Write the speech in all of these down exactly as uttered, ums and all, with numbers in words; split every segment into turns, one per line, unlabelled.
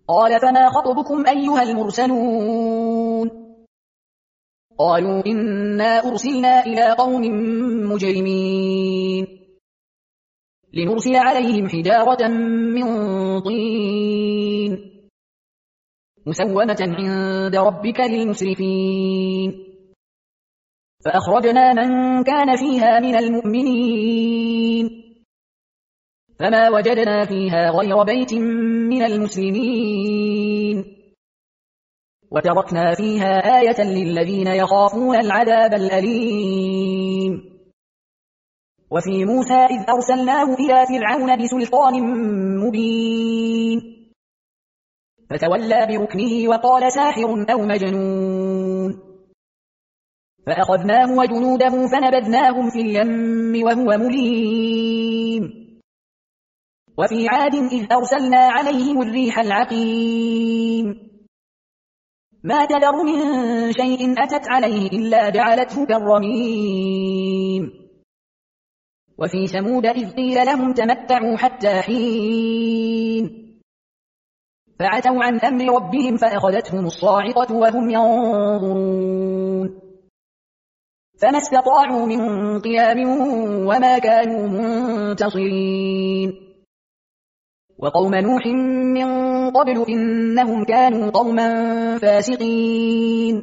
قال فما خطبكم أيها المرسلون قالوا إنا أرسلنا إلى قوم مجرمين لنرسل عليهم حجارة من طين مسومة عند ربك للمسرفين فأخرجنا من كان فيها من المؤمنين فما وجدنا فيها غير بيت من المسلمين وتركنا فيها آية للذين يخافون العذاب الأليم وفي موسى إذ أرسلناه إلى فرعون بسلطان مبين فتولى بركنه وقال ساحر أو مجنون فأخذناه وجنوده فنبذناهم في اليم وهو مليم وفي عاد إذ أرسلنا عليهم الريح العقيم ما تذر من شيء أتت عليه إلا جعلته كالرميم وفي ثمود إذ قيل لهم تمتعوا حتى حين فعتوا عن أمر ربهم فأخذتهم الصاعقة وهم ينظرون فما استطاعوا من قيام وما كانوا منتصرين وقوم نوح من قبل إنهم كانوا قوما فاسقين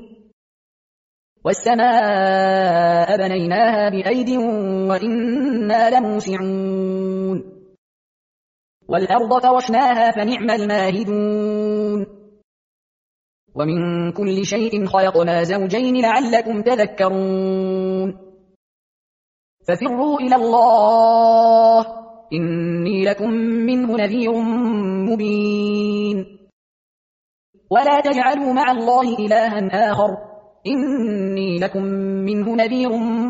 والسماء بنيناها بأيد وإنا لموسعون والأرض فرشناها فنعم الماهدون ومن كل شيء خلقنا زوجين لعلكم تذكرون ففروا إلى الله إني لكم منه نذير مبين ولا تجعلوا مع الله إلها آخر إني لكم منه نذير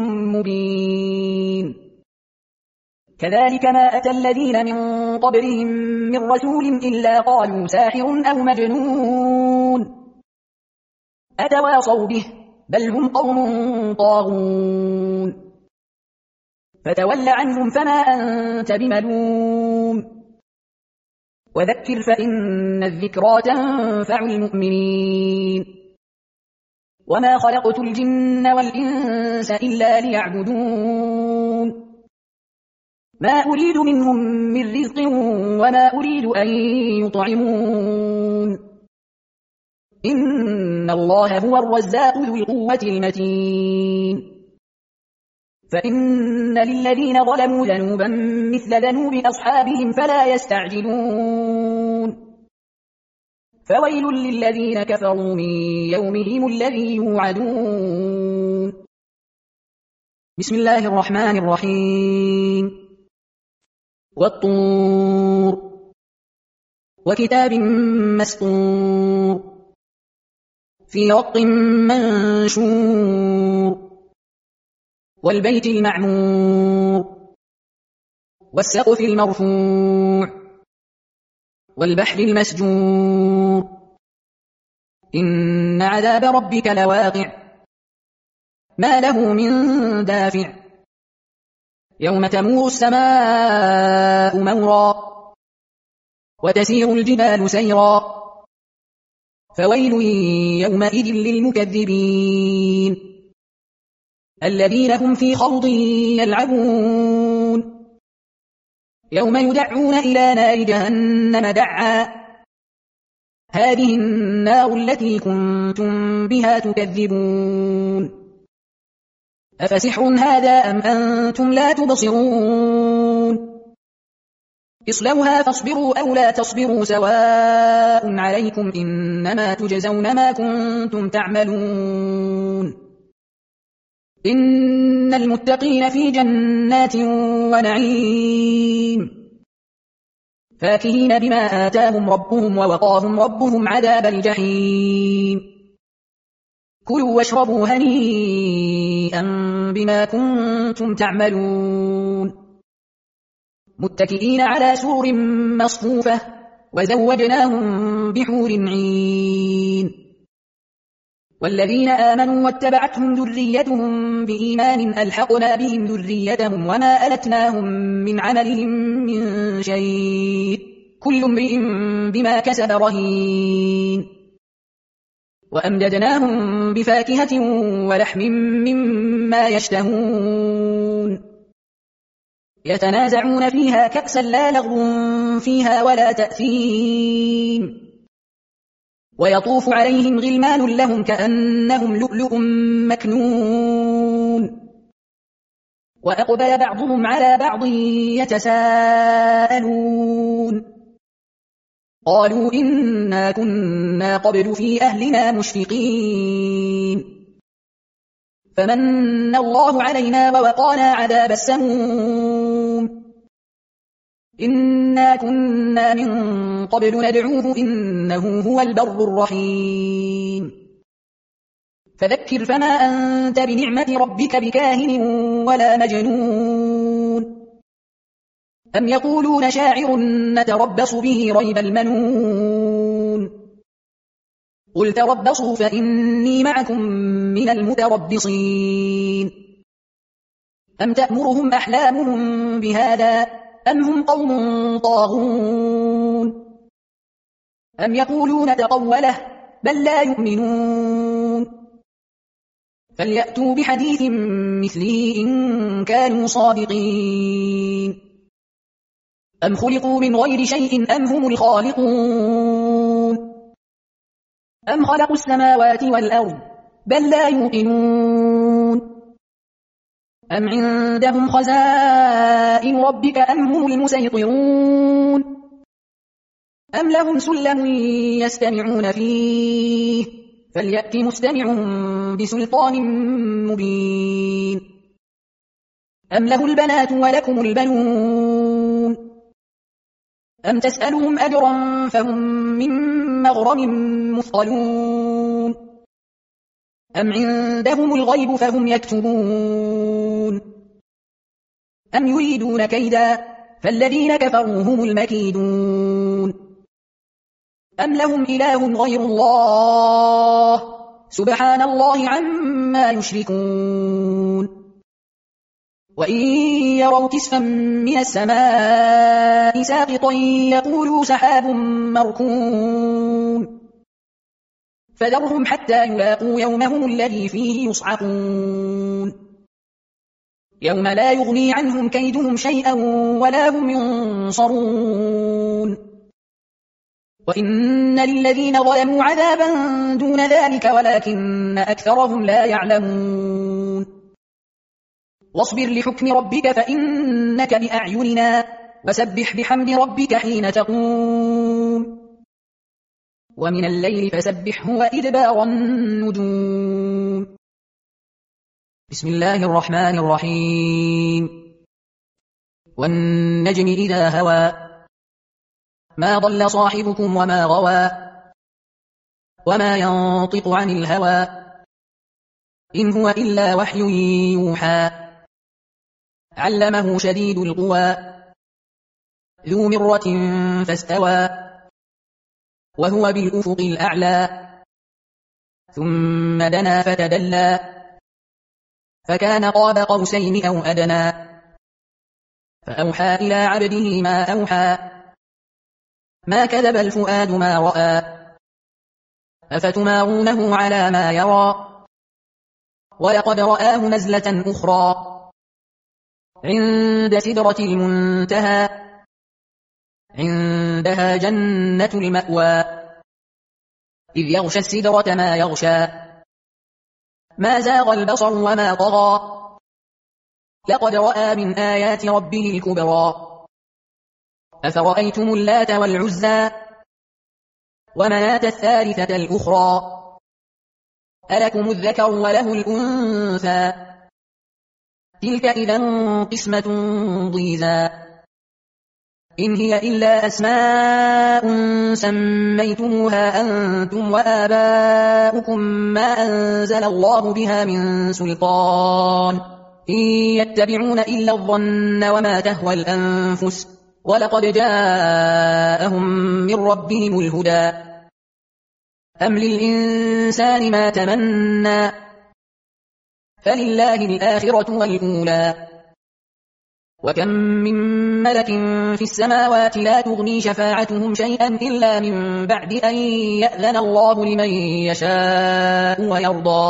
مبين كذلك ما أتى الذين من قبلهم من رسول إلا قالوا ساحر أو مجنون أتواصوا به بل هم قوم طاغون فتول عنهم فما أنت بملوم وذكر فإن الذكرى تنفع المؤمنين وما خلقت الجن والإنس إلا ليعبدون ما أريد منهم من رزق وما أريد أن يطعمون إن الله هو الرزاق ذو القوة المتين فإن للذين ظلموا ذنوبا مثل ذنوب أصحابهم فلا يستعجلون فويل للذين كفروا من يومهم الذي يوعدون بسم الله الرحمن الرحيم والطور وكتاب مسطور في رق منشور والبيت المعمور والسقف المرفوع والبحر المسجور إن عذاب ربك لواقع ما له من دافع يوم تمور السماء مورا وتسير الجبال سيرا فويل يومئذ للمكذبين الذين هم في خوض يلعبون يوم يدعون إلى نار جهنم دعا هذه النار التي كنتم بها تكذبون أفسحر هذا أم أنتم لا تبصرون اصلوها فاصبروا أو لا تصبروا سواء عليكم إنما تجزون ما كنتم تعملون إن المتقين في جنات ونعيم فاكهين بما آتاهم ربهم ووقاهم ربهم عذاب الجحيم كلوا واشربوا هنيئا بما كنتم تعملون متكئين على سرر مصفوفة وزوجناهم بحور عين والذين آمنوا واتبعتهم ذريتهم بإيمان ألحقنا بهم ذريتهم وما ألتناهم من عملهم من شيء كل امرئ بما كسب رهين وأمددناهم بفاكهة ولحم مما يشتهون يتنازعون فيها كأسا لا لغو فيها ولا تأثيم ويطوف عليهم غلمان لهم كأنهم لؤلؤ مكنون وأقبل بعضهم على بعض يتساءلون قالوا إنا كنا قبل في أهلنا مشفقين فمن الله علينا ووقانا عذاب السموم إنا كنا من قبل ندعوه إنه هو البر الرحيم فذكر فما أنت بنعمة ربك بكاهن ولا مجنون أم يقولون شاعر نتربص به ريب المنون قل تربصوا فإني معكم من المتربصين أم تأمرهم أحلامهم بهذا أم هم قوم طاغون أم يقولون تقوله بل لا يؤمنون فليأتوا بحديث مثله إن كانوا صادقين أم خلقوا من غير شيء أم هم الخالقون أم خلقوا السماوات والأرض بل لا يوقنون أم عندهم خزائن ربك أم هم المسيطرون أم لهم سلم يستمعون فيه فليأت مستمعهم بسلطان مبين أم له البنات ولكم البنون أم تسألهم أجرا فهم من مغرم مثقلون أم عندهم الغيب فهم يكتبون أم يريدون كيدا فالذين كفروا هم المكيدون أم لهم إله غير الله سبحان الله عما يشركون وإن يروا كسفا من السماء ساقطا يقولوا سحاب مركون فذرهم حتى يلاقوا يومهم الذي فيه يصعقون يوم لا يغني عنهم كيدهم شيئا ولا هم ينصرون وإن للذين ظلموا عذابا دون ذلك ولكن أكثرهم لا يعلمون واصبر لحكم ربك فإنك بأعيننا وسبح بحمد ربك حين تقوم ومن الليل فسبحه وإدبار النجوم بسم الله الرحمن الرحيم والنجم إذا هوى ما ضل صاحبكم وما غوى وما ينطق عن الهوى إن هو إلا وحي يوحى علمه شديد القوى ذو مرة فاستوى وهو بالأفق الأعلى ثم دنا فتدلى فكان قاب قوسين أو أدنى فأوحى إلى عبده ما أوحى ما كذب الفؤاد ما رأى أفتمارونه على ما يرى ولقد رآه نزلة أخرى عند سدرة المنتهى عندها جنة المأوى إذ يغشى السدرة ما يغشى ما زاغ البصر وما طغى لقد رأى من آيات ربه الكبرى أفرأيتم اللات والعزى ومناة الثالثة الأخرى ألكم الذكر وله الأنثى تلك إذا قسمة ضيزى إن هي إلا أسماء سميتموها أنتم وآباؤكم ما أنزل الله بها من سلطان إن يتبعون إلا الظن وما تهوى الأنفس ولقد جاءهم من ربهم الهدى أم للإنسان ما تمنى فلله الآخرة والأولى وكم من ملك في السماوات لا تغني شفاعتهم شيئا إلا من بعد أن يأذن الله لمن يشاء ويرضى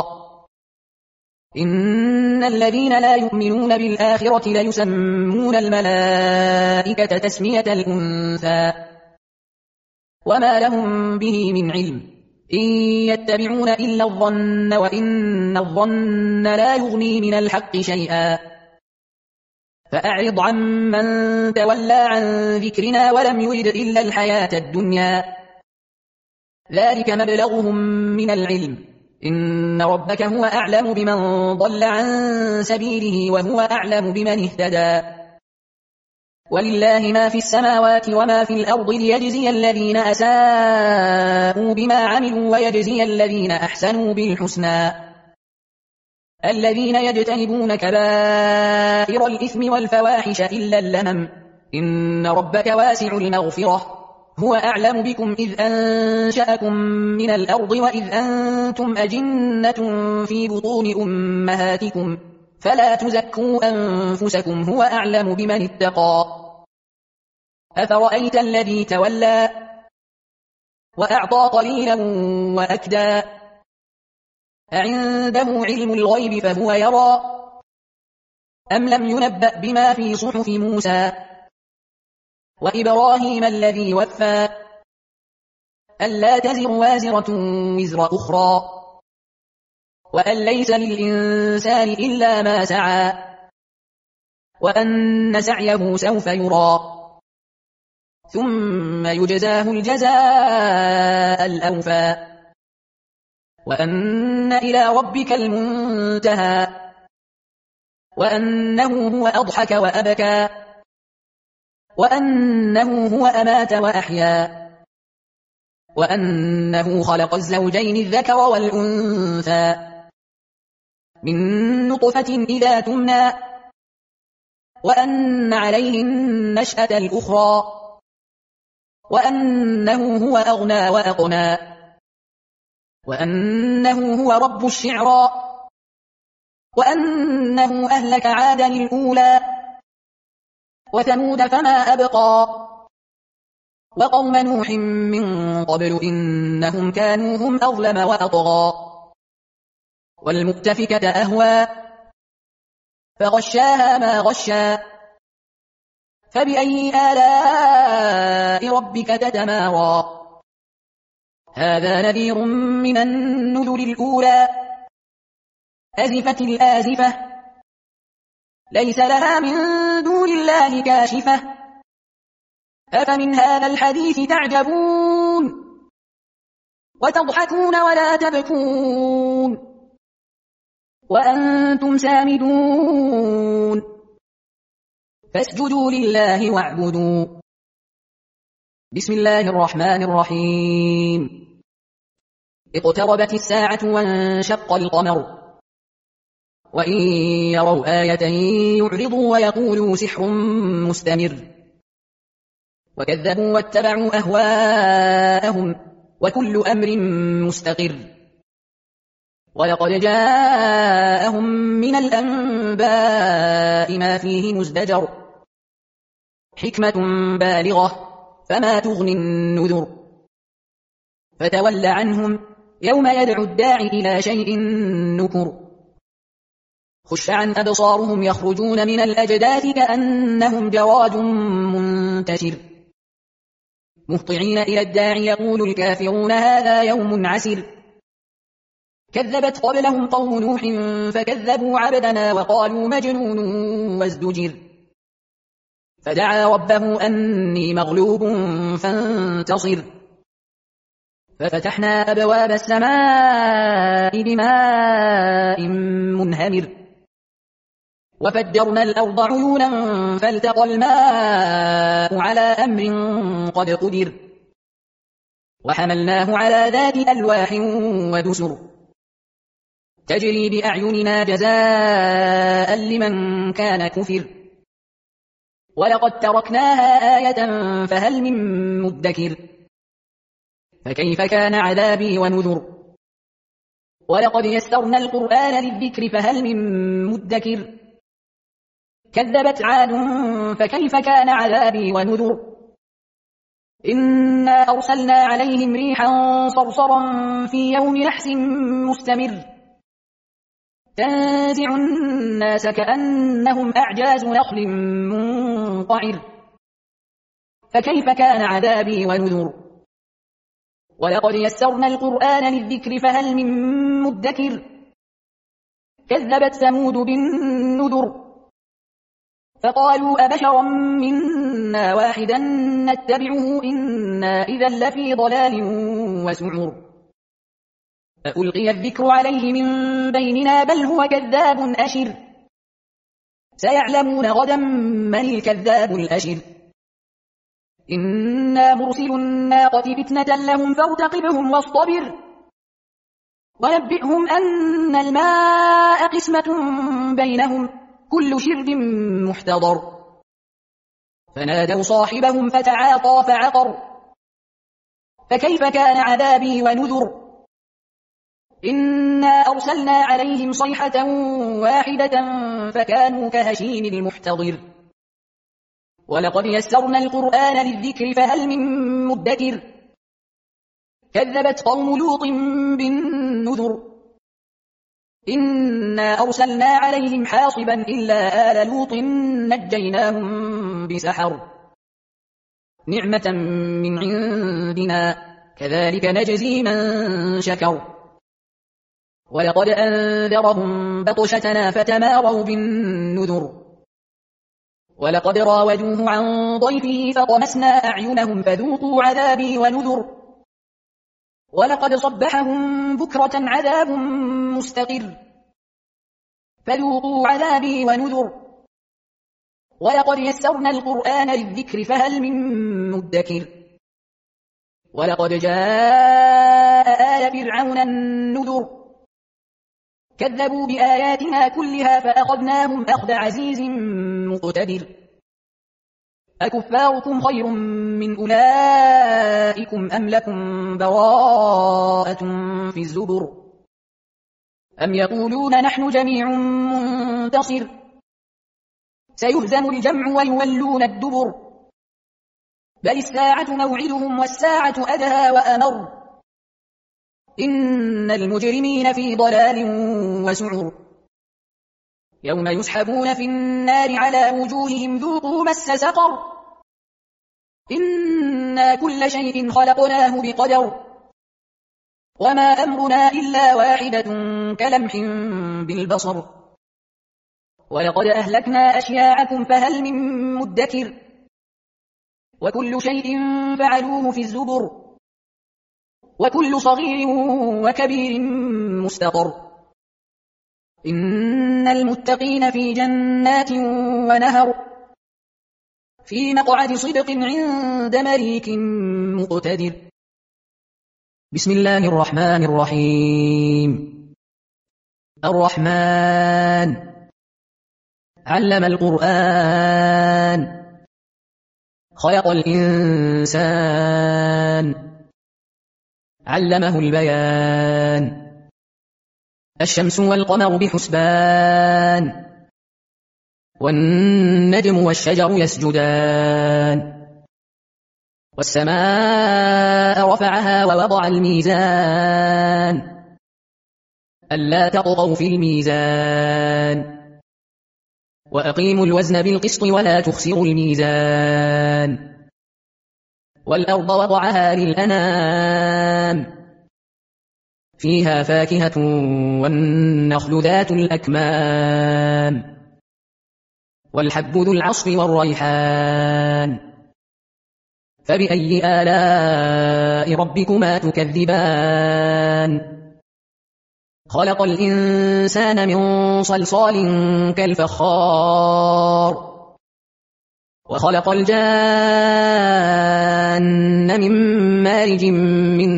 إن الذين لا يؤمنون بالآخرة ليسمون الملائكة تسمية الأنثى وما لهم به من علم إن يتبعون إلا الظن وإن الظن لا يغني من الحق شيئا فأعرض عمن تولى عن ذكرنا ولم يرد إلا الحياة الدنيا ذلك مبلغهم من العلم إن ربك هو أعلم بمن ضل عن سبيله وهو أعلم بمن اهتدى ولله ما في السماوات وما في الأرض ليجزي الذين أساءوا بما عملوا ويجزي الذين أحسنوا بالحسنى الذين يجتنبون كبائر الإثم والفواحش إلا اللمم إن ربك واسع المغفرة هو أعلم بكم إذ أنشأكم من الأرض وإذ أنتم أجنة في بطون أمهاتكم فلا تزكوا أنفسكم هو أعلم بمن اتقى أفرأيت الذي تولى وأعطى قليلا وأكدى أعنده علم الغيب فهو يرى أم لم ينبأ بما في صحف موسى وإبراهيم الذي وفى ألا تزر وازرة وزر أخرى وأن ليس للإنسان إلا ما سعى وأن سعيه سوف يرى ثم يجزاه الجزاء الأوفى وأن إلى ربك المنتهى وأنه هو أضحك وأبكى وأنه هو أمات وأحيا وأنه خلق الزوجين الذكر والأنثى من نطفة إذا تمنى وأن عليه النشأة الأخرى وأنه هو أغنى وأقنى وأنه هو رب الشعرى وأنه أهلك عادا الأولى وثمود فما أبقى وقوم نوح من قبل إنهم كانوا هم أظلم وأطغى والمؤتفكة أهوى فغشاها ما غشا فبأي آلاء ربك تتمارى هذا نذير من النذر الأولى أزفت الآزفة ليس لها من دون الله كاشفة أفمن هذا الحديث تعجبون وتضحكون ولا تبكون وأنتم سامدون فاسجدوا لله واعبدوا بسم الله الرحمن الرحيم اقتربت الساعة وانشق القمر وإن يروا آية يعرضوا ويقولوا سحر مستمر وكذبوا واتبعوا أهواءهم وكل أمر مستقر ولقد جاءهم من الأنباء ما فيه مزدجر حكمة بالغة فما تغني النذر فتول عنهم يوم يدعو الداعي إلى شيء نكر خش عن أبصارهم يخرجون من الأجداث كأنهم جراد منتشر مهطعين إلى الداعي يقول الكافرون هذا يوم عسر كذبت قبلهم قوم نوح فكذبوا عبدنا وقالوا مجنون وازدجر فدعا ربه أني مغلوب فانتصر ففتحنا أبواب السماء بماء منهمر وفجرنا الأرض عيونا فالتقى الماء على أمر قد قدر وحملناه على ذات ألواح ودسر تجري بأعيننا جزاء لمن كان كفر ولقد تركناها آية فهل من مدكر فكيف كان عذابي ونذر ولقد يسرنا القرآن للذكر فهل من مدكر كذبت عاد فكيف كان عذابي ونذر إنا أرسلنا عليهم ريحا صرصرا في يوم نحس مستمر تنزع الناس كأنهم أعجاز نخل منقعر فكيف كان عذابي ونذر ولقد يسرنا القرآن للذكر فهل من مدكر كذبت ثمود بالنذر فقالوا أبشرا منا واحدا نتبعه إنا إذا لفي ضلال وسعر فألقي الذكر عليه من بيننا بل هو كذاب أشر سيعلمون غدا من الكذاب الأشر إنا مرسل الناقة فتنة لهم فارتقبهم واصطبر ونبئهم أن الماء قسمة بينهم كل شرب محتضر فنادوا صاحبهم فتعاطى فعقر فكيف كان عذابي ونذر إنا أرسلنا عليهم صيحة واحدة فكانوا كهشيم المحتضر ولقد يسرنا القرآن للذكر فهل من مدكر كذبت قوم لوط بالنذر إنا أرسلنا عليهم حاصبا إلا آل لوط نجيناهم بسحر نعمة من عندنا كذلك نجزي من شكر ولقد أنذرهم بطشتنا فتماروا بالنذر ولقد راودوه عن ضيفه فطمسنا أعينهم فذوقوا عذابي ونذر ولقد صبحهم بكرة عذاب مستقر فذوقوا عذابي ونذر ولقد يسرنا القرآن للذكر فهل من مدكر ولقد جاء آل فرعون النذر كذبوا بآياتنا كلها فأخذناهم أخذ عزيز مقتدر أكفاركم خير من أولئكم أم لكم براءة في الزبر أم يقولون نحن جميع منتصر سيهزم الجمع ويولون الدبر بل الساعة موعدهم والساعة أدهى وأمر إن المجرمين في ضلال وسعر يوم يسحبون في النار على وجوههم ذوقوا مس سقر إنا كل شيء خلقناه بقدر وما أمرنا إلا واحدة كلمح بالبصر ولقد أهلكنا أشياعكم فهل من مدكر وكل شيء فعلوه في الزبر وكل صغير وكبير مستقر إن المتقين في جنات ونهر في مقعد صدق عند مليك مقتدر بسم الله الرحمن الرحيم الرحمن علم القرآن خلق الإنسان علمه البيان الشمس والقمر بحسبان والنجم والشجر يسجدان والسماء رفعها ووضع الميزان ألا تطغوا في الميزان وأقيموا الوزن بالقسط ولا تخسروا الميزان والأرض وضعها للأنام فيها فاكهة والنخل ذات الأكمام والحب ذو العصف والريحان فبأي آلاء ربكما تكذبان خلق الإنسان من صلصال كالفخار وخلق الجان من مارج من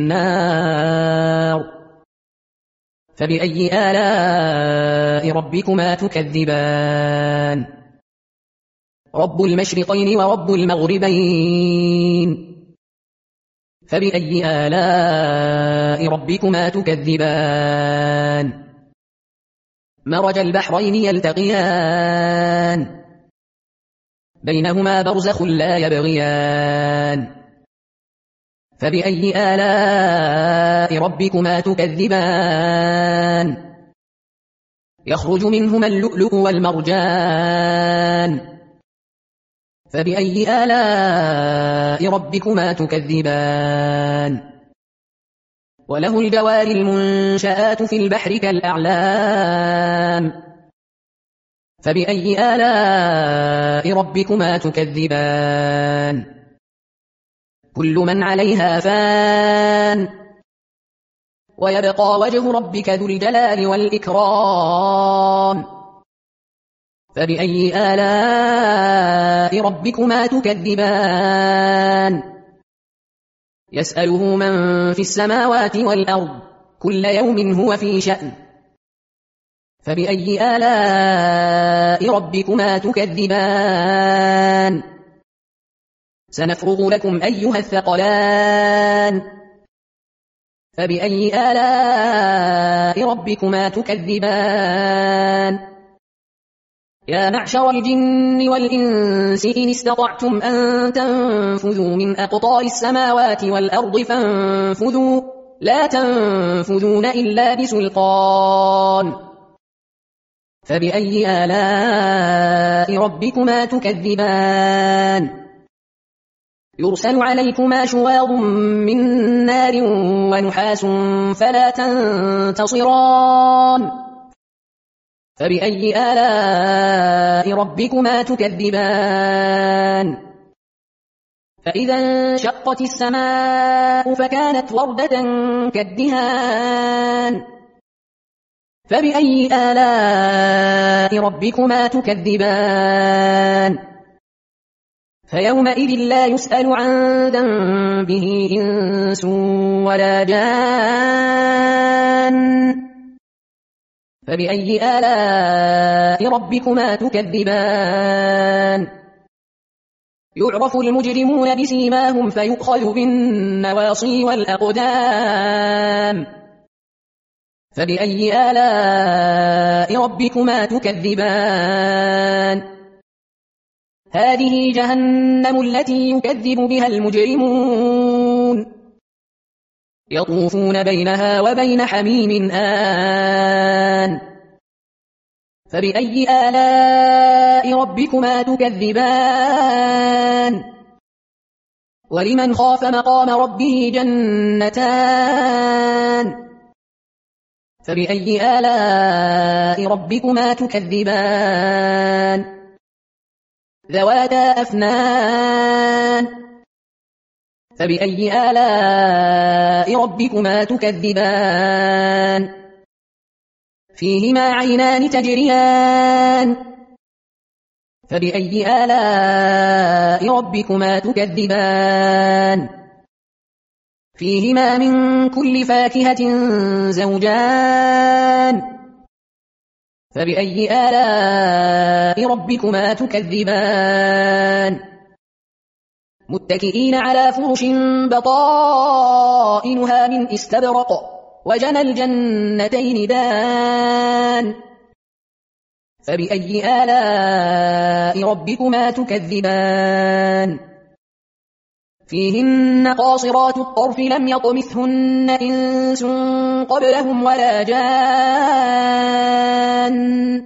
نار فبأي آلاء ربكما تكذبان رب المشرقين ورب المغربين فبأي آلاء ربكما تكذبان مرج البحرين يلتقيان بينهما برزخ لا يبغيان فبأي آلاء ربكما تكذبان يخرج منهما اللؤلؤ والمرجان فبأي آلاء ربكما تكذبان وله الجوار المنشآت في البحر كالأعلام فبأي آلاء ربكما تكذبان كل من عليها فان ويبقى وجه ربك ذو الجلال والإكرام فبأي آلاء ربكما تكذبان يسأله من في السماوات والأرض كل يوم هو في شأن فبأي آلاء ربكما تكذبان سنفرغ لكم أيها الثقلان فبأي آلاء ربكما تكذبان يا معشر الجن والإنس إن استطعتم أن تنفذوا من أقطار السماوات والأرض فانفذوا لا تنفذون إلا بسلطان فبأي آلاء ربكما تكذبان يرسل عليكما شواظ من نار ونحاس فلا تنتصران فبأي آلاء ربكما تكذبان فإذا انشقت السماء فكانت وردة كالدهان فبأي آلاء ربكما تكذبان فيومئذ لا يسأل عن ذنبه إنس ولا جان فبأي آلاء ربكما تكذبان يعرف المجرمون بسيماهم فيؤخذ بالنواصي والأقدام فبأي آلاء ربكما تكذبان هذه جهنم التي يكذب بها المجرمون يطوفون بينها وبين حميم آن فبأي آلاء ربكما تكذبان ولمن خاف مقام ربه جنتان فبأي آلاء ربكما تكذبان ذواتا أفنان فبأي آلاء ربكما تكذبان فيهما عينان تجريان فبأي آلاء ربكما تكذبان فيهما من كل فاكهة زوجان فبأي آلاء ربكما تكذبان متكئين على فرش بطائنها من استبرق وجنى الجنتين دان فبأي آلاء ربكما تكذبان فيهن قاصرات الطرف لم يطمثهن إنس قبلهم ولا جان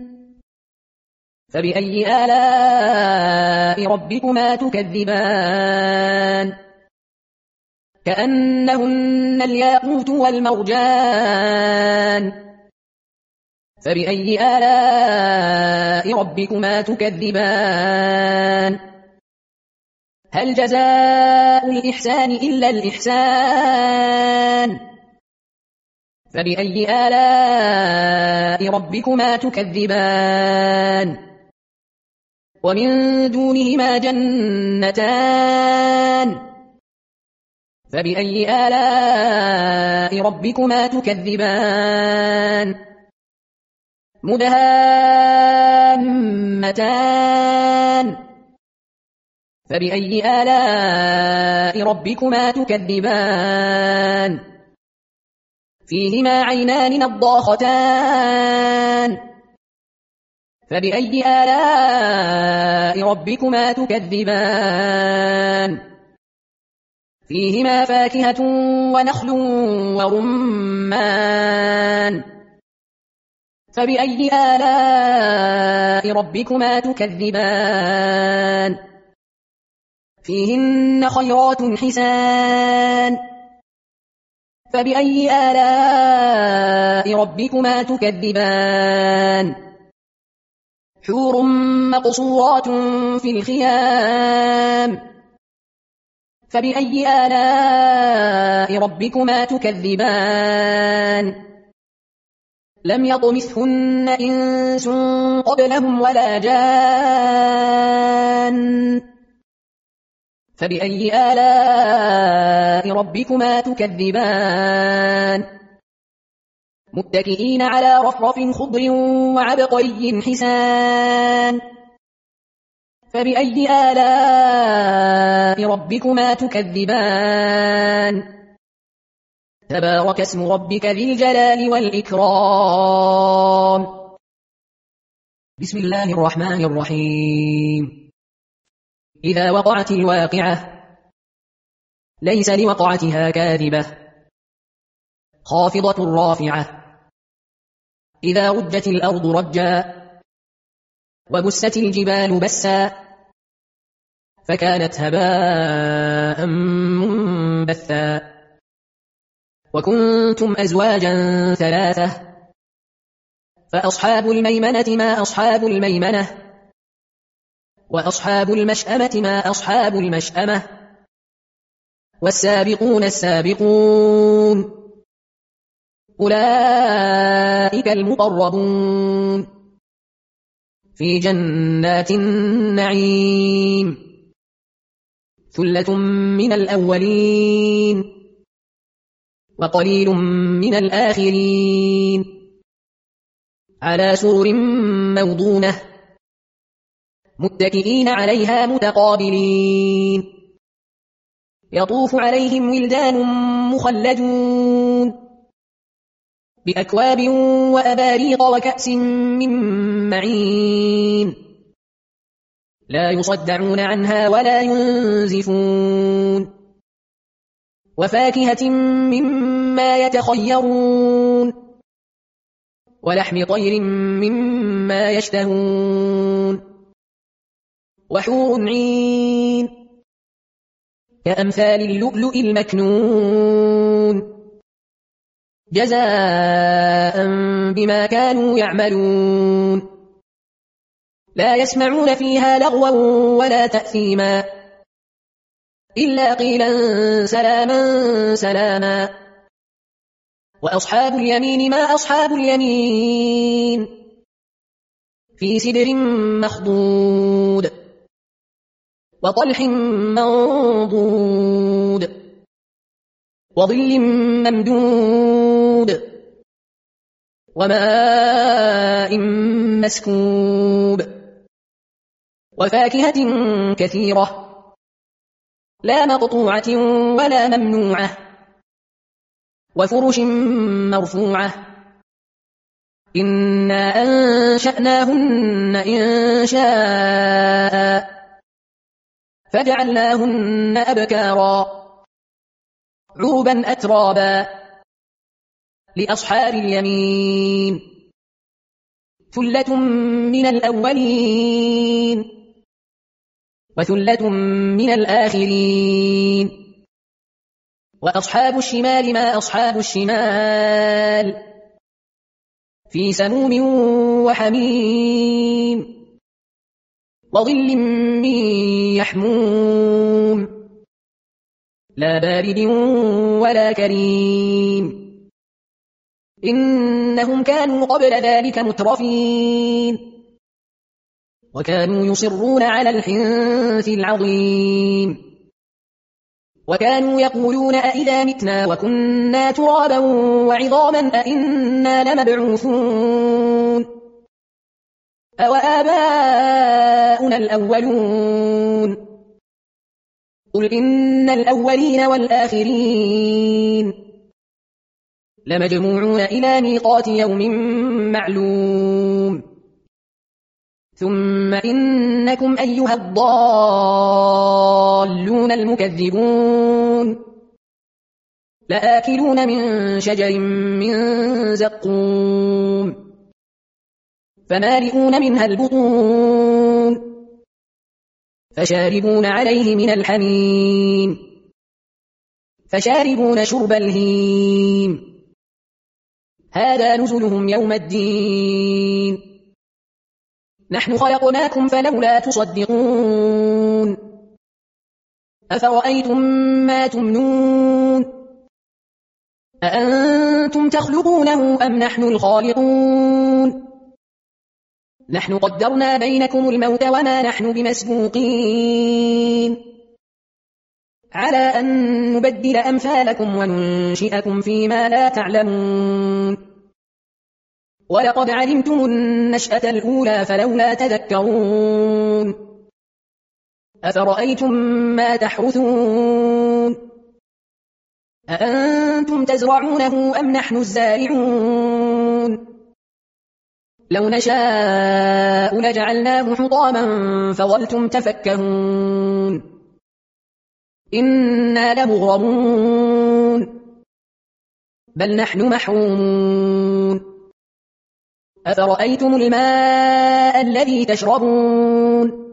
فبأي آلاء ربكما تكذبان كأنهن الياقوت والمرجان فبأي آلاء ربكما تكذبان هل جزاء الإحسان إلا الإحسان فبأي آلاء ربكما تكذبان ومن دونهما جنتان فبأي آلاء ربكما تكذبان مدهامتان فبأي آلاء ربكما تكذبان فيهما عينان نضاختان فبأي آلاء ربكما تكذبان فيهما فاكهة ونخل ورمان فبأي آلاء ربكما تكذبان فيهن خيرات حسان فبأي آلاء ربكما تكذبان حور مقصورات في الخيام فبأي آلاء ربكما تكذبان لم يطمثهن إنس قبلهم ولا جان فبأي آلاء ربكما تكذبان متكئين على رفرف خضر وعبقري حسان فبأي آلاء ربكما تكذبان تبارك اسم ربك ذي الجلال والإكرام بسم الله الرحمن الرحيم إذا وقعت الواقعة ليس لوقعتها كاذبة خافضة رافعة إذا رجت الأرض رجا وبست الجبال بسا فكانت هباء منبثا وكنتم أزواجا ثلاثة فأصحاب الميمنة ما أصحاب الميمنة وأصحاب المشأمة ما أصحاب المشأمة والسابقون السابقون أولئك المقربون في جنات النعيم ثلة من الأولين وقليل من الآخرين على سرر موضونة متكئين عليها متقابلين يطوف عليهم ولدان مخلدون بأكواب وأباريق وكأس من معين لا يصدعون عنها ولا ينزفون وفاكهة مما يتخيرون ولحم طير مما يشتهون وحور عين كأمثال اللؤلؤ المكنون جزاء بما كانوا يعملون لا يسمعون فيها لغوا ولا تأثيما إلا قيلا سلاما سلاما وأصحاب اليمين ما أصحاب اليمين في سدر مخضود وطلح منضود وظل ممدود وماء مسكوب وفاكهة كثيرة لا مقطوعة ولا ممنوعة وفرش مرفوعة إنا أنشأناهن إنشاء فجعلناهن أبكارا عربا أترابا لأصحاب اليمين ثلة من الأولين وثلة من الآخرين وأصحاب الشمال ما أصحاب الشمال في سموم وحميم وظل من يحموم لا بارد ولا كريم إنهم كانوا قبل ذلك مترفين وكانوا يصرون على الحنث العظيم وكانوا يقولون أئذا متنا وكنا ترابا وعظاما أئنا لمبعوثون أو آباؤنا الأولون قل إن الأولين والآخرين لمجموعون إلى ميقات يوم معلوم ثم إنكم أيها الضالون المكذبون لآكلون من شجر من زقوم فمالئون منها البطون فشاربون عليه من الحميم فشاربون شرب الهيم هذا نزلهم يوم الدين نحن خلقناكم فلولا تصدقون أفرأيتم ما تمنون أأنتم تخلقونه أم نحن الخالقون نحن قدرنا بينكم الموت وما نحن بمسبوقين على أن نبدل أمثالكم وننشئكم فيما لا تعلمون ولقد علمتم النشأة الأولى فلولا تذكرون أفرأيتم ما تحرثون أأنتم تزرعونه أم نحن الزارعون لو نشاء لجعلناه حطاما فظلتم تفكهون إنا لمغرمون بل نحن محرومون أفرأيتم الماء الذي تشربون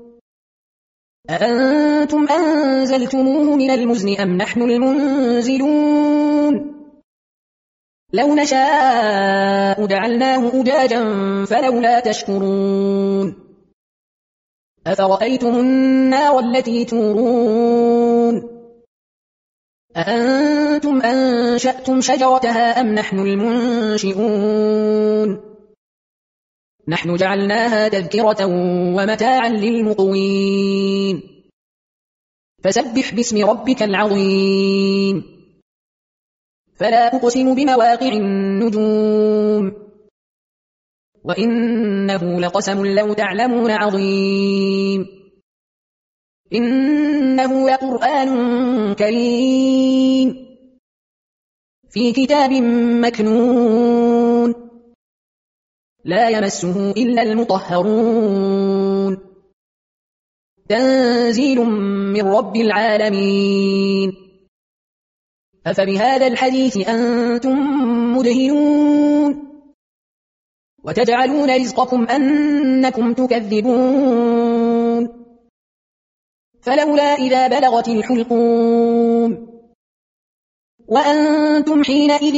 أأنتم أنزلتموه من المزن أم نحن المنزلون لو نشاء جعلناه أجاجا فلولا تشكرون أفرأيتم النار التي تورون أأنتم أنشأتم شجرتها أم نحن المنشئون نحن جعلناها تذكرة ومتاعا للمقوين فسبح باسم ربك العظيم فلا أقسم بمواقع النجوم وإنه لقسم لو تعلمون عظيم إنه لقرآن كريم في كتاب مكنون لا يمسه إلا المطهرون تنزيل من رب العالمين أفبهذا الحديث أنتم مدهنون وتجعلون رزقكم أنكم تكذبون فلولا إذا بلغت الحلقوم وأنتم حينئذ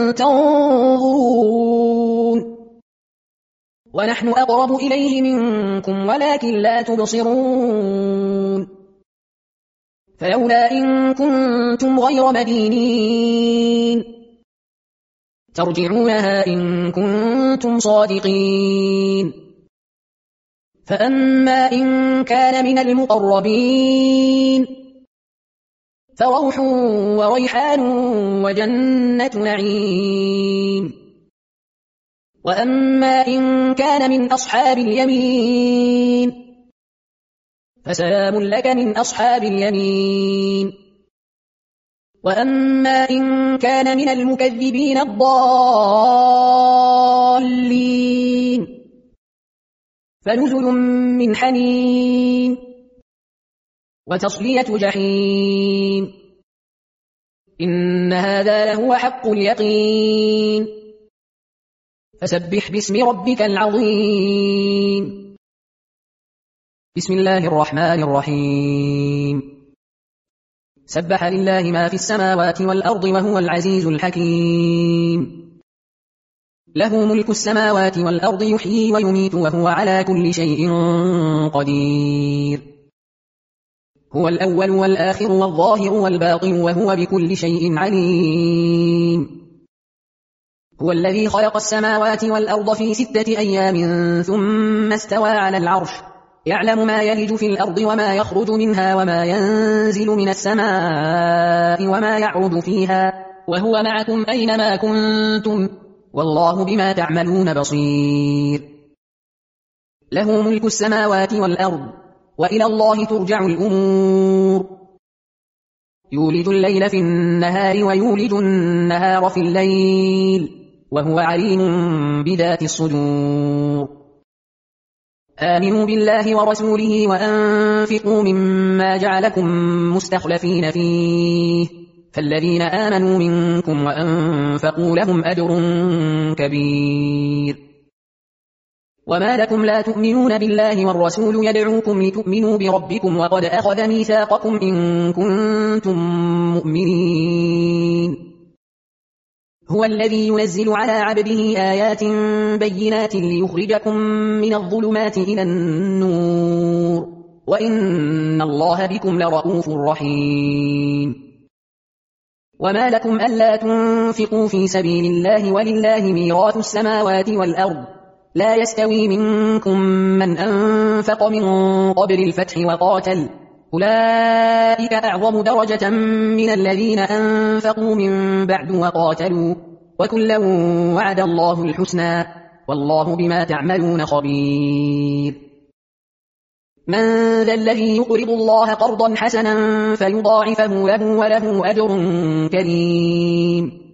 تنظرون ونحن أقرب إليه منكم ولكن لا تبصرون فلولا إن كنتم غير مدينين ترجعونها إن كنتم صادقين فأما إن كان من المقربين فروح وريحان وجنة نعيم وأما إن كان من أصحاب اليمين فسلام لك من أصحاب اليمين وأما إن كان من المكذبين الضالين فنزل من حميم وتصلية جحيم إن هذا لهو حق اليقين فسبح باسم ربك العظيم بسم الله الرحمن الرحيم سبح لله ما في السماوات والأرض وهو العزيز الحكيم له ملك السماوات والأرض يحيي ويميت وهو على كل شيء قدير هو الأول والآخر والظاهر والباطن وهو بكل شيء عليم هو الذي خلق السماوات والأرض في ستة أيام ثم استوى على العرش يعلم ما يلج في الأرض وما يخرج منها وما ينزل من السماء وما يعرج فيها وهو معكم أينما كنتم والله بما تعملون بصير له ملك السماوات والأرض وإلى الله ترجع الأمور يولج الليل في النهار ويولج النهار في الليل وهو عليم بذات الصدور آمنوا بالله ورسوله وأنفقوا مما جعلكم مستخلفين فيه فالذين آمنوا منكم وأنفقوا لهم أجر كبير. وما لكم لا تؤمنون بالله والرسول يدعوكم لتؤمنوا بربكم وقد أخذ ميثاقكم إن كنتم مؤمنين. هو الذي ينزل على عبده آيات بينات ليخرجكم من الظلمات إلى النور وإن الله بكم لرؤوف رحيم. وما لكم ألا تنفقوا في سبيل الله ولله ميراث السماوات والأرض لا يستوي منكم من أنفق من قبل الفتح وقاتل أولئك أعظم درجة من الذين أنفقوا من بعد وقاتلوا وكلا وعد الله الحسنى والله بما تعملون خبير. من ذا الذي يقرض الله قرضا حسنا فيضاعفه له وله أجر كريم.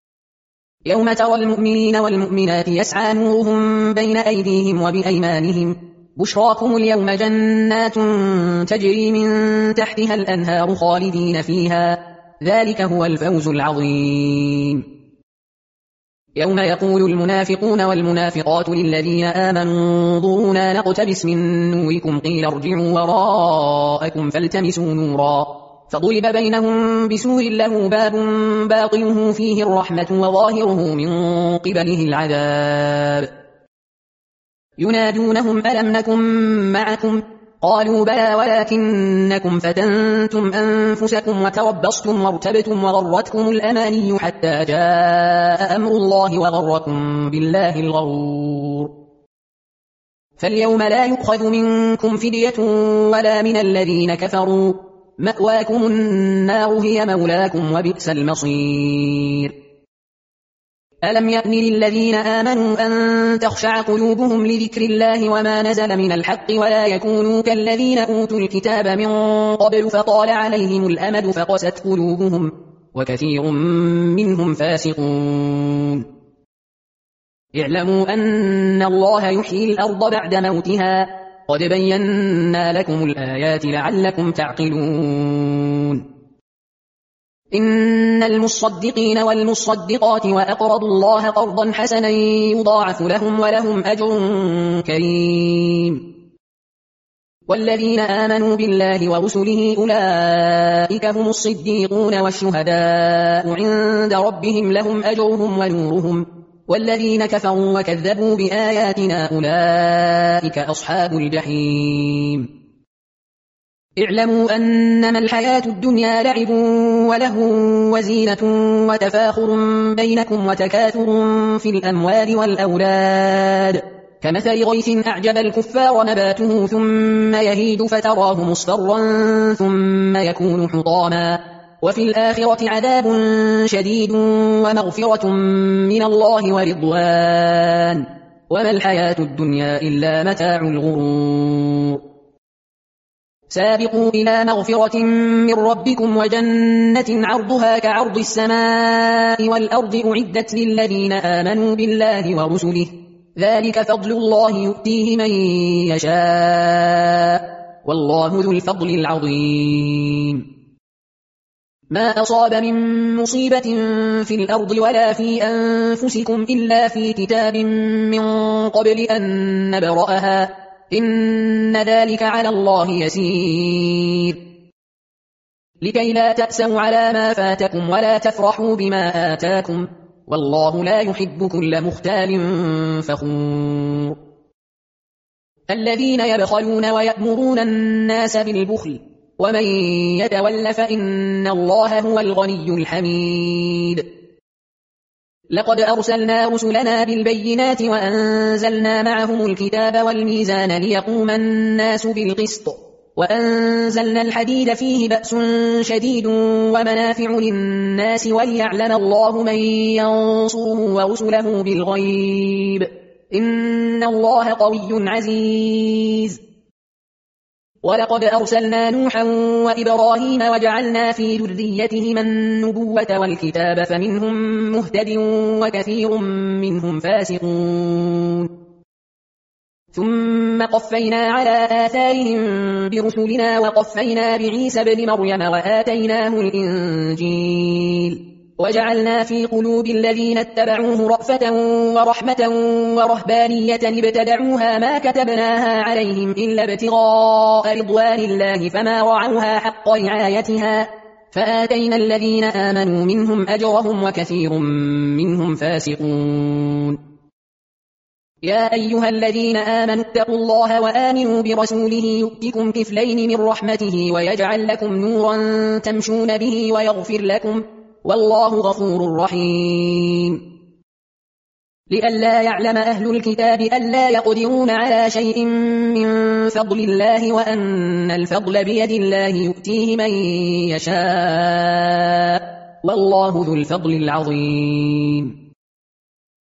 يوم ترى المؤمنين والمؤمنات يسعى نورهم بين أيديهم وبأيمانهم بشراكم اليوم جنات تجري من تحتها الأنهار خالدين فيها ذلك هو الفوز العظيم. يوم يقول المنافقون والمنافقات للذين آمنوا انظرونا نقتبس من نوركم قيل ارجعوا وراءكم فالتمسوا نورا فضرب بينهم بسور له باب باطنه فيه الرحمة وظاهره من قبله العذاب. ينادونهم ألم نكن معكم قالوا بلى ولكنكم فتنتم أنفسكم وتربصتم وارتبتم وغرتكم الأماني حتى جاء أمر الله وغركم بالله الغرور. فاليوم لا يؤخذ منكم فدية ولا من الذين كفروا مأواكم النار هي مولاكم وبئس المصير. ألم يأن للذين آمنوا أن تخشع قلوبهم لذكر الله وما نزل من الحق ولا يكونوا كالذين أوتوا الكتاب من قبل فطال عليهم الأمد فقست قلوبهم وكثير منهم فاسقون. اعلموا أن الله يحيي الأرض بعد موتها قد بينا لكم الآيات لعلكم تعقلون. إن المصدقين والمصدقات وأقرضوا الله قرضا حسنا يضاعف لهم ولهم أجر كريم. والذين آمنوا بالله ورسله أولئك هم الصديقون والشهداء عند ربهم لهم أجرهم ونورهم والذين كفروا وكذبوا بآياتنا أولئك أصحاب الجحيم. اعلموا أنما الحياة الدنيا لعب وله وزينة وتفاخر بينكم وتكاثر في الأموال والأولاد كمثل غيث أعجب الكفار نباته ثم يهيج فتراه مصفرا ثم يكون حطاما وفي الآخرة عذاب شديد ومغفرة من الله ورضوان وما الحياة الدنيا إلا متاع الغرور. سابقوا إلى مغفرة من ربكم وجنة عرضها كعرض السماء والأرض أعدت للذين آمنوا بالله ورسله ذلك فضل الله يؤتيه من يشاء والله ذو الفضل العظيم. ما أصاب من مصيبة في الأرض ولا في أنفسكم إلا في كتاب من قبل أن نبرأها إن ذلك على الله يسير. لكي لا تأسوا على ما فاتكم ولا تفرحوا بما آتاكم والله لا يحب كل مختال فخور. الذين يبخلون ويأمرون الناس بالبخل ومن يتول فإن الله هو الغني الحميد. لقد أرسلنا رسلنا بالبينات وأنزلنا معهم الكتاب والميزان ليقوم الناس بالقسط وأنزلنا الحديد فيه بأس شديد ومنافع للناس وليعلم الله من ينصره ورسله بالغيب إن الله قوي عزيز. ولقد أرسلنا نوحا وإبراهيم وجعلنا في ذريتهما النبوة والكتاب فمنهم مهتد وكثير منهم فاسقون. ثم قفينا على آثارهم برسلنا وقفينا بعيسى ابن مريم وآتيناه الإنجيل وجعلنا في قلوب الذين اتبعوه رأفة ورحمة ورهبانية ابتدعوها ما كتبناها عليهم إلا ابتغاء رضوان الله فما رعوها حق رعايتها فآتينا الذين آمنوا منهم أجرهم وكثير منهم فاسقون. يا أيها الذين آمنوا اتقوا الله وآمنوا برسوله يؤتكم كفلين من رحمته ويجعل لكم نورا تمشون به ويغفر لكم والله غفور رحيم. لئلا يعلم أهل الكتاب ألا يقدرون على شيء من فضل الله وأن الفضل بيد الله يؤتيه من يشاء والله ذو الفضل العظيم.